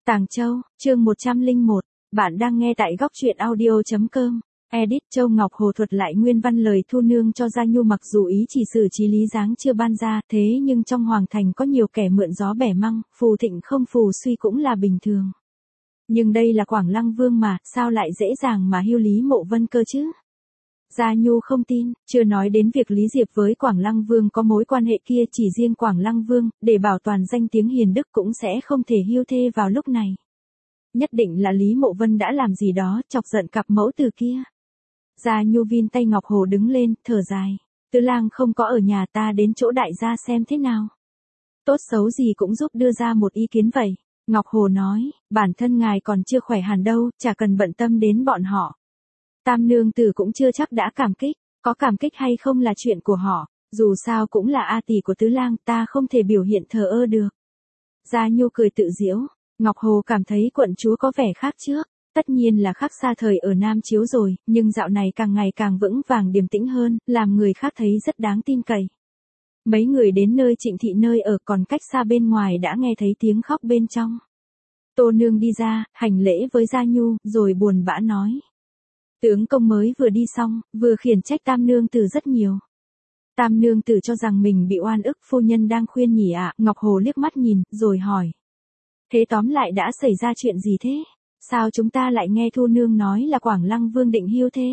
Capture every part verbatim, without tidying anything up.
Tàng Châu, chương một trăm lẻ một, bạn đang nghe tại góc truyện audio chấm com. Edit Châu Ngọc Hồ thuật lại nguyên văn lời Thu Nương cho Gia Nhu, mặc dù ý chỉ xử trí lý dáng chưa ban ra, thế nhưng trong hoàng thành có nhiều kẻ mượn gió bẻ măng, phù thịnh không phù suy cũng là bình thường. Nhưng đây là Quảng Lăng Vương mà, sao lại dễ dàng mà hiêu Lý Mộ Vân cơ chứ? Gia Nhu không tin, chưa nói đến việc Lý Diệp với Quảng Lăng Vương có mối quan hệ kia, chỉ riêng Quảng Lăng Vương, để bảo toàn danh tiếng hiền đức cũng sẽ không thể hiêu thê vào lúc này. Nhất định là Lý Mộ Vân đã làm gì đó, chọc giận cặp mẫu tử kia. Gia Nhu vin tay Ngọc Hồ đứng lên, thở dài. Tứ lang không có ở nhà, ta đến chỗ đại gia xem thế nào. Tốt xấu gì cũng giúp đưa ra một ý kiến vậy. Ngọc Hồ nói, bản thân ngài còn chưa khỏe hẳn đâu, chả cần bận tâm đến bọn họ. Tam nương tử cũng chưa chắc đã cảm kích, có cảm kích hay không là chuyện của họ, dù sao cũng là a tỷ của tứ lang, ta không thể biểu hiện thờ ơ được. Gia Nhu cười tự giễu, Ngọc Hồ cảm thấy quận chúa có vẻ khác trước, tất nhiên là khác xa thời ở Nam Chiếu rồi, nhưng dạo này càng ngày càng vững vàng điềm tĩnh hơn, làm người khác thấy rất đáng tin cậy. Mấy người đến nơi Trịnh thị nơi ở, còn cách xa bên ngoài đã nghe thấy tiếng khóc bên trong. Tô nương đi ra, hành lễ với Gia Nhu, rồi buồn bã nói. Tướng công mới vừa đi xong, vừa khiển trách tam nương tử rất nhiều. Tam nương tử cho rằng mình bị oan ức, phu nhân đang khuyên nhỉ ạ. Ngọc Hồ liếc mắt nhìn, rồi hỏi. Thế tóm lại đã xảy ra chuyện gì thế? Sao chúng ta lại nghe Thu nương nói là Quảng Lăng Vương định hiêu thê?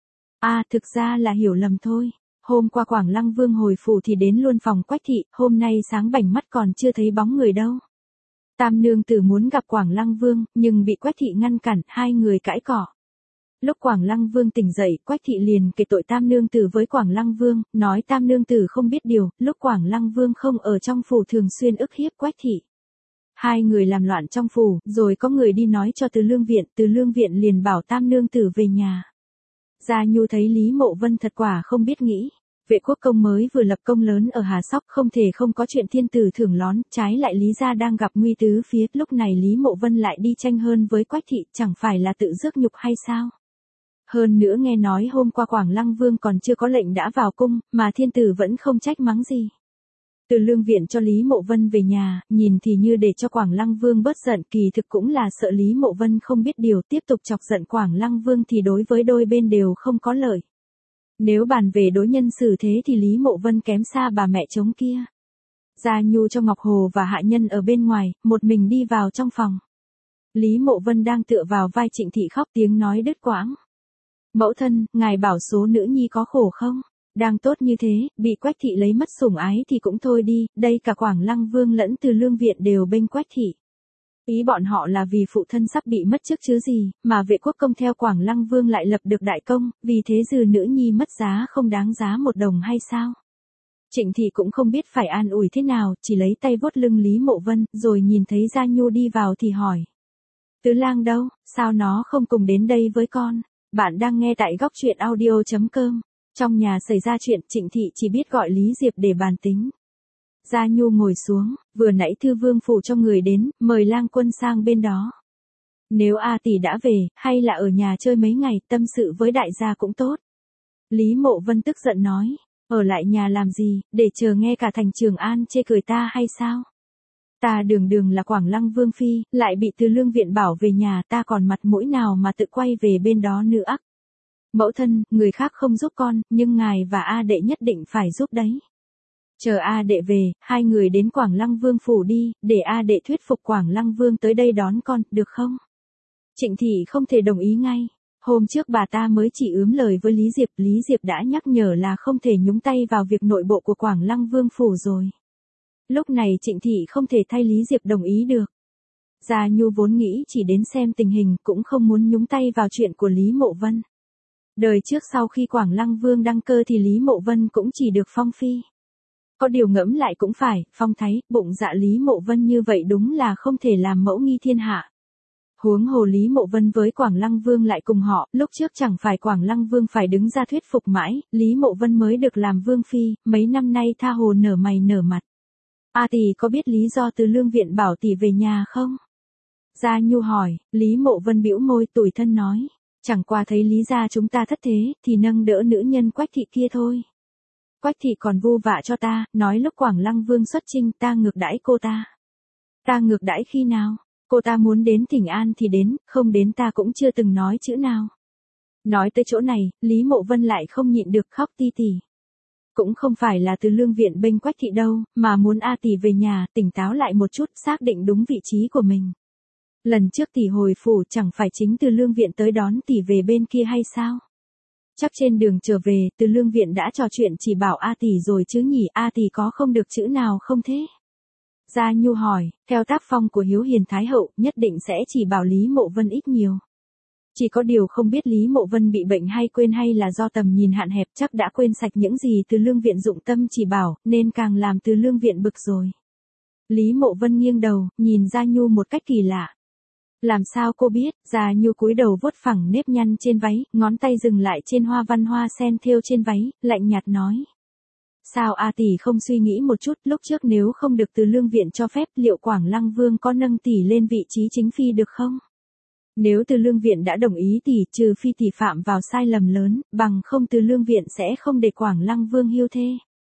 À, thực ra là hiểu lầm thôi. Hôm qua Quảng Lăng Vương hồi phủ thì đến luôn phòng Quách thị, hôm nay sáng bảnh mắt còn chưa thấy bóng người đâu. Tam nương tử muốn gặp Quảng Lăng Vương, nhưng bị Quách thị ngăn cản, hai người cãi cỏ. Lúc Quảng Lăng Vương tỉnh dậy, Quách thị liền kể tội Tam nương tử với Quảng Lăng Vương, nói Tam nương tử không biết điều, lúc Quảng Lăng Vương không ở trong phủ thường xuyên ức hiếp Quách thị. Hai người làm loạn trong phủ, rồi có người đi nói cho Từ Lương Viện, Từ Lương Viện liền bảo Tam nương tử về nhà. Gia Nhu thấy Lý Mộ Vân thật quả không biết nghĩ. Vệ quốc công mới vừa lập công lớn ở Hà Sóc, không thể không có chuyện thiên tử thưởng lón, trái lại Lý gia đang gặp nguy tứ phía, lúc này Lý Mộ Vân lại đi tranh hơn với Quách thị, chẳng phải là tự rước nhục hay sao? Hơn nữa nghe nói hôm qua Quảng Lăng Vương còn chưa có lệnh đã vào cung, mà thiên tử vẫn không trách mắng gì. Từ Lương Viện cho Lý Mộ Vân về nhà, nhìn thì như để cho Quảng Lăng Vương bớt giận, kỳ thực cũng là sợ Lý Mộ Vân không biết điều, tiếp tục chọc giận Quảng Lăng Vương thì đối với đôi bên đều không có lợi. Nếu bàn về đối nhân xử thế thì Lý Mộ Vân kém xa bà mẹ trống kia. Gia Nhu cho Ngọc Hồ và hạ nhân ở bên ngoài, một mình đi vào trong phòng. Lý Mộ Vân đang tựa vào vai Trịnh thị khóc, tiếng nói đứt quãng. Mẫu thân, ngài bảo số nữ nhi có khổ không? Đang tốt như thế, bị Quách thị lấy mất sủng ái thì cũng thôi đi, đây cả Quảng Lăng Vương lẫn Từ Lương Viện đều bênh Quách thị. Ý bọn họ là vì phụ thân sắp bị mất chức chứ gì, mà vệ quốc công theo Quảng Lăng Vương lại lập được đại công, vì thế dừ nữ nhi mất giá không đáng giá một đồng hay sao? Trịnh thị cũng không biết phải an ủi thế nào, chỉ lấy tay vuốt lưng Lý Mộ Vân, rồi nhìn thấy Gia Nhu đi vào thì hỏi. Tứ lang đâu, sao nó không cùng đến đây với con? Bạn đang nghe tại góc truyện audio chấm com. Trong nhà xảy ra chuyện, Trịnh thị chỉ biết gọi Lý Diệp để bàn tính. Gia Nhu ngồi xuống, vừa nãy thư vương phủ cho người đến, mời lang quân sang bên đó. Nếu A tỷ đã về, hay là ở nhà chơi mấy ngày, tâm sự với đại gia cũng tốt. Lý Mộ Vân tức giận nói, ở lại nhà làm gì, để chờ nghe cả thành Trường An chê cười ta hay sao? Ta đường đường là Quảng Lăng Vương phi, lại bị Từ Lương Viện bảo về nhà, ta còn mặt mũi nào mà tự quay về bên đó nữa ắc. Mẫu thân, người khác không giúp con, nhưng ngài và A đệ nhất định phải giúp đấy. Chờ A đệ về, hai người đến Quảng Lăng Vương phủ đi, để A đệ thuyết phục Quảng Lăng Vương tới đây đón con, được không? Trịnh thị không thể đồng ý ngay. Hôm trước bà ta mới chỉ ướm lời với Lý Diệp, Lý Diệp đã nhắc nhở là không thể nhúng tay vào việc nội bộ của Quảng Lăng Vương phủ rồi. Lúc này Trịnh thị không thể thay Lý Diệp đồng ý được. Gia Nhu vốn nghĩ chỉ đến xem tình hình, cũng không muốn nhúng tay vào chuyện của Lý Mộ Vân. Đời trước sau khi Quảng Lăng Vương đăng cơ thì Lý Mộ Vân cũng chỉ được phong phi. Có điều ngẫm lại cũng phải, phong thái, bụng dạ Lý Mộ Vân như vậy đúng là không thể làm mẫu nghi thiên hạ. Huống hồ Lý Mộ Vân với Quảng Lăng Vương lại cùng họ, lúc trước chẳng phải Quảng Lăng Vương phải đứng ra thuyết phục mãi, Lý Mộ Vân mới được làm vương phi, mấy năm nay tha hồ nở mày nở mặt. A tỷ có biết lý do Từ Lương Viện bảo tỷ về nhà không? Gia Nhu hỏi, Lý Mộ Vân bĩu môi tủi thân nói, chẳng qua thấy Lý gia chúng ta thất thế, thì nâng đỡ nữ nhân Quách thị kia thôi. Quách thị còn vu vạ cho ta, nói lúc Quảng Lăng Vương xuất chinh ta ngược đãi cô ta. Ta ngược đãi khi nào? Cô ta muốn đến Thịnh An thì đến, không đến ta cũng chưa từng nói chữ nào. Nói tới chỗ này, Lý Mộ Vân lại không nhịn được khóc ti tỉ. Cũng không phải là Từ Lương Viện bênh Quách thị đâu, mà muốn A tỷ về nhà, tỉnh táo lại một chút, xác định đúng vị trí của mình. Lần trước tỷ hồi phủ chẳng phải chính Từ Lương Viện tới đón tỷ về bên kia hay sao? Chắc trên đường trở về, Từ Lương Viện đã trò chuyện chỉ bảo A tỷ rồi chứ nhỉ, A tỷ có không được chữ nào không thế? Gia Nhu hỏi, theo tác phong của Hiếu Hiền Thái Hậu, nhất định sẽ chỉ bảo Lý Mộ Vân ít nhiều. Chỉ có điều không biết Lý Mộ Vân bị bệnh hay quên hay là do tầm nhìn hạn hẹp, chắc đã quên sạch những gì Từ Lương Viện dụng tâm chỉ bảo, nên càng làm Từ Lương Viện bực rồi. Lý Mộ Vân nghiêng đầu, nhìn Gia Nhu một cách kỳ lạ. Làm sao cô biết? Gia Nhu cúi đầu vuốt phẳng nếp nhăn trên váy, ngón tay dừng lại trên hoa văn hoa sen thêu trên váy, lạnh nhạt nói. Sao A tỷ không suy nghĩ một chút, lúc trước nếu không được Từ Lương Viện cho phép, liệu Quảng Lăng Vương có nâng tỷ lên vị trí chính phi được không? Nếu Từ Lương Viện đã đồng ý tỷ, trừ phi tỷ phạm vào sai lầm lớn, bằng không Từ Lương Viện sẽ không để Quảng Lăng Vương hiêu thê.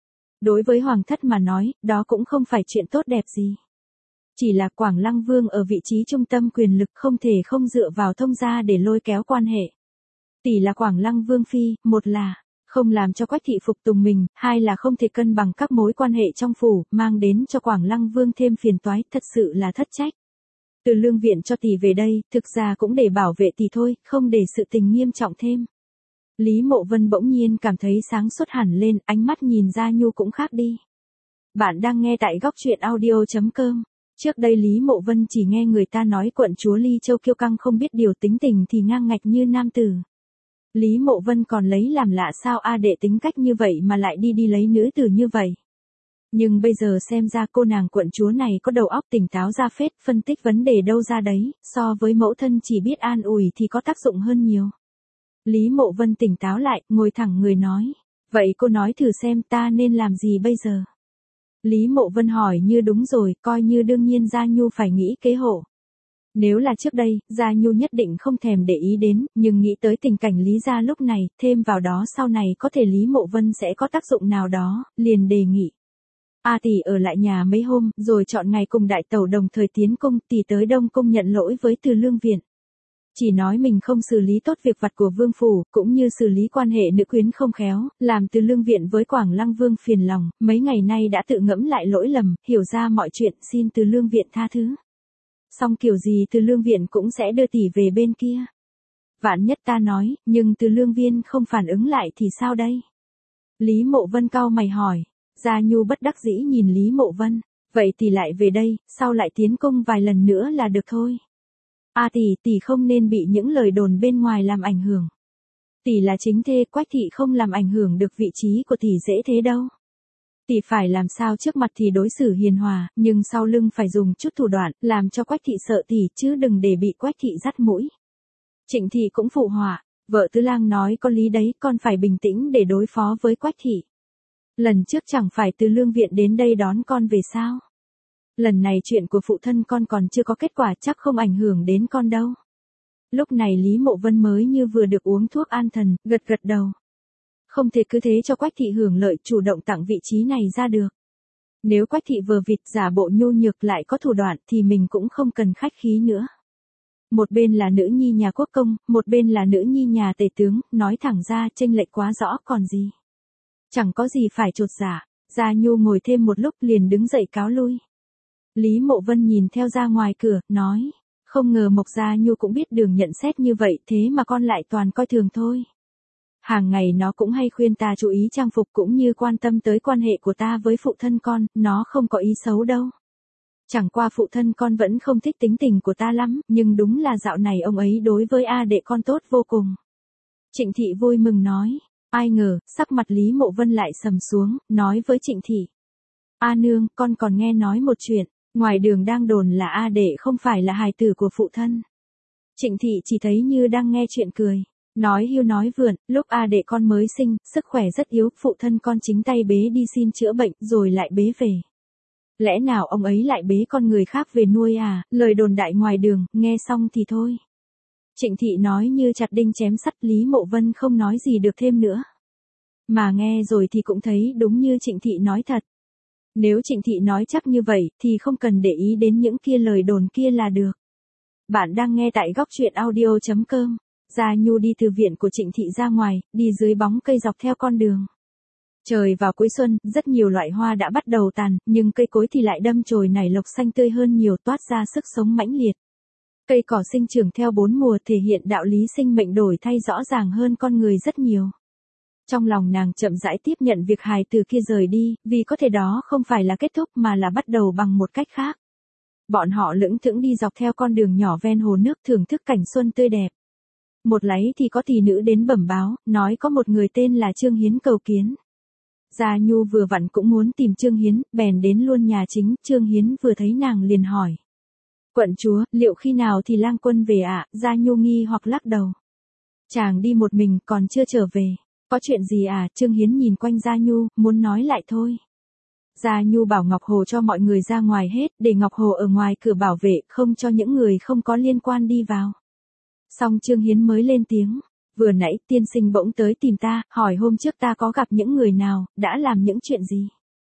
Đối với Hoàng thất mà nói, đó cũng không phải chuyện tốt đẹp gì. Chỉ là Quảng Lăng Vương ở vị trí trung tâm quyền lực, không thể không dựa vào thông gia để lôi kéo quan hệ. Tỷ là Quảng Lăng Vương phi, một là không làm cho Quách thị phục tùng mình, hai là không thể cân bằng các mối quan hệ trong phủ, mang đến cho Quảng Lăng Vương thêm phiền toái, thật sự là thất trách. Từ Lương Viện cho tỷ về đây, thực ra cũng để bảo vệ tỷ thôi, không để sự tình nghiêm trọng thêm. Lý Mộ Vân bỗng nhiên cảm thấy sáng suốt hẳn lên, ánh mắt nhìn Gia Nhu cũng khác đi. Bạn đang nghe tại góc truyện audio chấm com. Trước đây Lý Mộ Vân chỉ nghe người ta nói quận chúa Ly Châu kiêu căng không biết điều, tính tình thì ngang ngạch như nam tử. Lý Mộ Vân còn lấy làm lạ sao A đệ tính cách như vậy mà lại đi đi lấy nữ tử như vậy. Nhưng bây giờ xem ra cô nàng quận chúa này có đầu óc tỉnh táo ra phết, phân tích vấn đề đâu ra đấy, so với mẫu thân chỉ biết an ủi thì có tác dụng hơn nhiều. Lý Mộ Vân tỉnh táo lại, ngồi thẳng người nói. Vậy cô nói thử xem ta nên làm gì bây giờ? Lý Mộ Vân hỏi như đúng rồi, coi như đương nhiên Gia Nhu phải nghĩ kế hộ. Nếu là trước đây, Gia Nhu nhất định không thèm để ý đến, nhưng nghĩ tới tình cảnh Lý gia lúc này, thêm vào đó sau này có thể Lý Mộ Vân sẽ có tác dụng nào đó, liền đề nghị. A tỷ ở lại nhà mấy hôm, rồi chọn ngày cùng đại tẩu đồng thời tiến cung, tỷ tới Đông Cung nhận lỗi với Từ Lương Viện. Chỉ nói mình không xử lý tốt việc vặt của vương phủ, cũng như xử lý quan hệ nữ quyến không khéo, làm Từ Lương Viện với Quảng Lăng Vương phiền lòng, mấy ngày nay đã tự ngẫm lại lỗi lầm, hiểu ra mọi chuyện, xin Từ Lương Viện tha thứ. Xong kiểu gì Từ Lương Viện cũng sẽ đưa tỷ về bên kia. Vạn nhất ta nói, nhưng Từ Lương Viên không phản ứng lại thì sao đây? Lý Mộ Vân cau mày hỏi. Gia Nhu bất đắc dĩ nhìn Lý Mộ Vân. Vậy tỷ lại về đây, sau lại tiến cung vài lần nữa là được thôi. A tỷ, tỷ không nên bị những lời đồn bên ngoài làm ảnh hưởng. Tỷ là chính thê, Quách thị không làm ảnh hưởng được vị trí của tỷ dễ thế đâu. Tỷ phải làm sao trước mặt thì đối xử hiền hòa, nhưng sau lưng phải dùng chút thủ đoạn, làm cho Quách thị sợ tỷ, chứ đừng để bị Quách thị dắt mũi. Trịnh thị cũng phụ họa, vợ tứ lang nói có lý đấy, con phải bình tĩnh để đối phó với Quách thị. Lần trước chẳng phải Từ Lương Viện đến đây đón con về sao? Lần này chuyện của phụ thân con còn chưa có kết quả, chắc không ảnh hưởng đến con đâu. Lúc này Lý Mộ Vân mới như vừa được uống thuốc an thần, gật gật đầu. Không thể cứ thế cho Quách thị hưởng lợi, chủ động tặng vị trí này ra được. Nếu Quách thị vờ vịt giả bộ nhu nhược lại có thủ đoạn thì mình cũng không cần khách khí nữa. Một bên là nữ nhi nhà quốc công, một bên là nữ nhi nhà tể tướng, nói thẳng ra chênh lệch quá rõ còn gì. Chẳng có gì phải chột dạ. Gia Nhu ngồi thêm một lúc liền đứng dậy cáo lui. Lý Mộ Vân nhìn theo ra ngoài cửa, nói. Không ngờ Mộc Gia Nhu cũng biết đường nhận xét như vậy, thế mà con lại toàn coi thường thôi. Hàng ngày nó cũng hay khuyên ta chú ý trang phục cũng như quan tâm tới quan hệ của ta với phụ thân con, nó không có ý xấu đâu. Chẳng qua phụ thân con vẫn không thích tính tình của ta lắm, nhưng đúng là dạo này ông ấy đối với A đệ con tốt vô cùng. Trịnh thị vui mừng nói. Ai ngờ, sắc mặt Lý Mộ Vân lại sầm xuống, nói với Trịnh thị. A nương, con còn nghe nói một chuyện, ngoài đường đang đồn là A đệ không phải là hài tử của phụ thân. Trịnh thị chỉ thấy như đang nghe chuyện cười. Nói hiu nói vượn, lúc A đệ con mới sinh, sức khỏe rất yếu, phụ thân con chính tay bế đi xin chữa bệnh, rồi lại bế về. Lẽ nào ông ấy lại bế con người khác về nuôi à, lời đồn đại ngoài đường, nghe xong thì thôi. Trịnh thị nói như chặt đinh chém sắt, Lý Mộ Vân không nói gì được thêm nữa. Mà nghe rồi thì cũng thấy đúng như Trịnh thị nói thật. Nếu Trịnh thị nói chắc như vậy, thì không cần để ý đến những kia lời đồn kia là được. Bạn đang nghe tại góc truyện audio chấm com. Gia Nhu đi từ viện của Trịnh Thị ra ngoài, đi dưới bóng cây dọc theo con đường. Trời vào cuối xuân, rất nhiều loại hoa đã bắt đầu tàn, nhưng cây cối thì lại đâm chồi nảy lộc xanh tươi hơn nhiều, toát ra sức sống mãnh liệt. Cây cỏ sinh trưởng theo bốn mùa thể hiện đạo lý sinh mệnh đổi thay rõ ràng hơn con người rất nhiều. Trong lòng nàng chậm rãi tiếp nhận việc hài từ kia rời đi, vì có thể đó không phải là kết thúc mà là bắt đầu bằng một cách khác. Bọn họ lững thững đi dọc theo con đường nhỏ ven hồ nước thưởng thức cảnh xuân tươi đẹp. Một láy thì có tỷ nữ đến bẩm báo, nói có một người tên là Trương Hiến cầu kiến. Gia Nhu vừa vặn cũng muốn tìm Trương Hiến, bèn đến luôn nhà chính. Trương Hiến vừa thấy nàng liền hỏi: "Quận chúa, liệu khi nào thì lang quân về ạ?" Gia Nhu nghi hoặc lắc đầu. "Chàng đi một mình, còn chưa trở về. Có chuyện gì à?" Trương Hiến nhìn quanh Gia Nhu, muốn nói lại thôi. Gia Nhu bảo Ngọc Hồ cho mọi người ra ngoài hết, để Ngọc Hồ ở ngoài cửa bảo vệ, không cho những người không có liên quan đi vào. Xong Trương Hiến mới lên tiếng: "Vừa nãy tiên sinh bỗng tới tìm ta, hỏi hôm trước ta có gặp những người nào, đã làm những chuyện gì.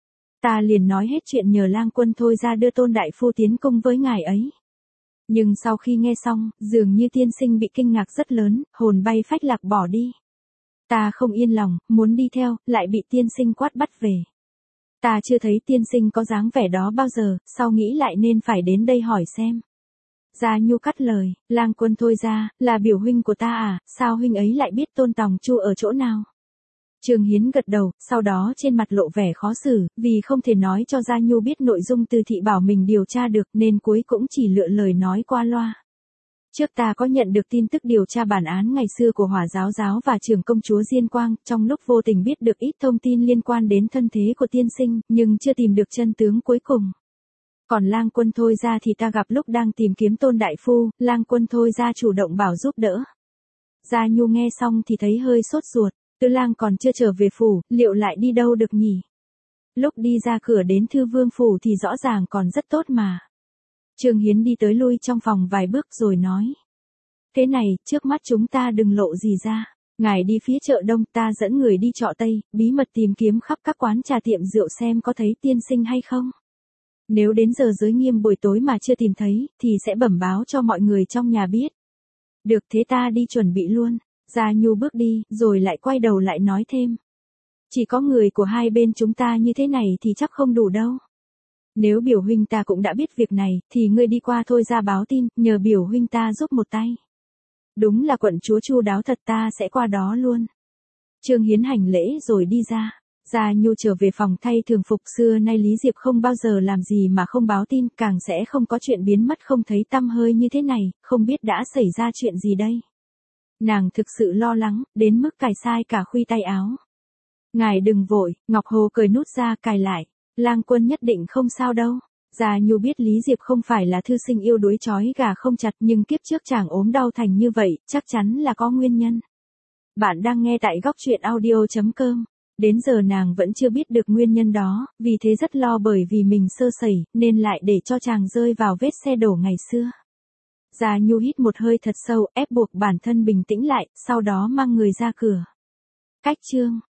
Ta liền nói hết chuyện nhờ lang quân thôi ra đưa Tôn đại phu tiến cung với ngài ấy. Nhưng sau khi nghe xong, dường như tiên sinh bị kinh ngạc rất lớn, hồn bay phách lạc bỏ đi. Ta không yên lòng, muốn đi theo, lại bị tiên sinh quát bắt về. Ta chưa thấy tiên sinh có dáng vẻ đó bao giờ, sau nghĩ lại nên phải đến đây hỏi xem." Gia Nhu cắt lời: "Lang quân thôi ra, là biểu huynh của ta à, sao huynh ấy lại biết Tôn Tòng Chu ở chỗ nào?" Trương Hiến gật đầu, sau đó trên mặt lộ vẻ khó xử, vì không thể nói cho Gia Nhu biết nội dung Từ Thị bảo mình điều tra được nên cuối cũng chỉ lựa lời nói qua loa. "Trước ta có nhận được tin tức điều tra bản án ngày xưa của Hỏa Giáo Giáo và trưởng công chúa Diên Quang, trong lúc vô tình biết được ít thông tin liên quan đến thân thế của tiên sinh, nhưng chưa tìm được chân tướng cuối cùng. Còn lang quân thôi ra thì ta gặp lúc đang tìm kiếm Tôn đại phu, lang quân thôi ra chủ động bảo giúp đỡ." Gia Nhu nghe xong thì thấy hơi sốt ruột, Tư lang còn chưa trở về phủ, liệu lại đi đâu được nhỉ? Lúc đi ra cửa đến Thư Vương phủ thì rõ ràng còn rất tốt mà. Trương Hiến đi tới lui trong phòng vài bước rồi nói: "Thế này, trước mắt chúng ta đừng lộ gì ra. Ngài đi phía chợ Đông, ta dẫn người đi chợ Tây, bí mật tìm kiếm khắp các quán trà tiệm rượu xem có thấy tiên sinh hay không. Nếu đến giờ giới nghiêm buổi tối mà chưa tìm thấy, thì sẽ bẩm báo cho mọi người trong nhà biết." "Được, thế ta đi chuẩn bị luôn." Gia Nhu bước đi, rồi lại quay đầu lại nói thêm: "Chỉ có người của hai bên chúng ta như thế này thì chắc không đủ đâu. Nếu biểu huynh ta cũng đã biết việc này, thì ngươi đi qua thôi ra báo tin, nhờ biểu huynh ta giúp một tay. Đúng là quận chúa chu đáo thật, ta sẽ qua đó luôn." Trương Hiến hành lễ rồi đi ra. Gia Nhu trở về phòng thay thường phục. Xưa nay Lý Diệp không bao giờ làm gì mà không báo tin, càng sẽ không có chuyện biến mất không thấy tăm hơi như thế này, không biết đã xảy ra chuyện gì đây. Nàng thực sự lo lắng, đến mức cài sai cả khuy tay áo. "Ngài đừng vội." Ngọc Hồ cởi nút ra cài lại. "Lang quân nhất định không sao đâu." Gia Nhu biết Lý Diệp không phải là thư sinh yêu đuối trói gà không chặt, nhưng kiếp trước chàng ốm đau thành như vậy, chắc chắn là có nguyên nhân. Bạn đang nghe tại góc truyện audio chấm com. Đến giờ nàng vẫn chưa biết được nguyên nhân đó, vì thế rất lo bởi vì mình sơ sẩy, nên lại để cho chàng rơi vào vết xe đổ ngày xưa. Gia Nhu hít một hơi thật sâu, ép buộc bản thân bình tĩnh lại, sau đó mang người ra cửa. Cách chương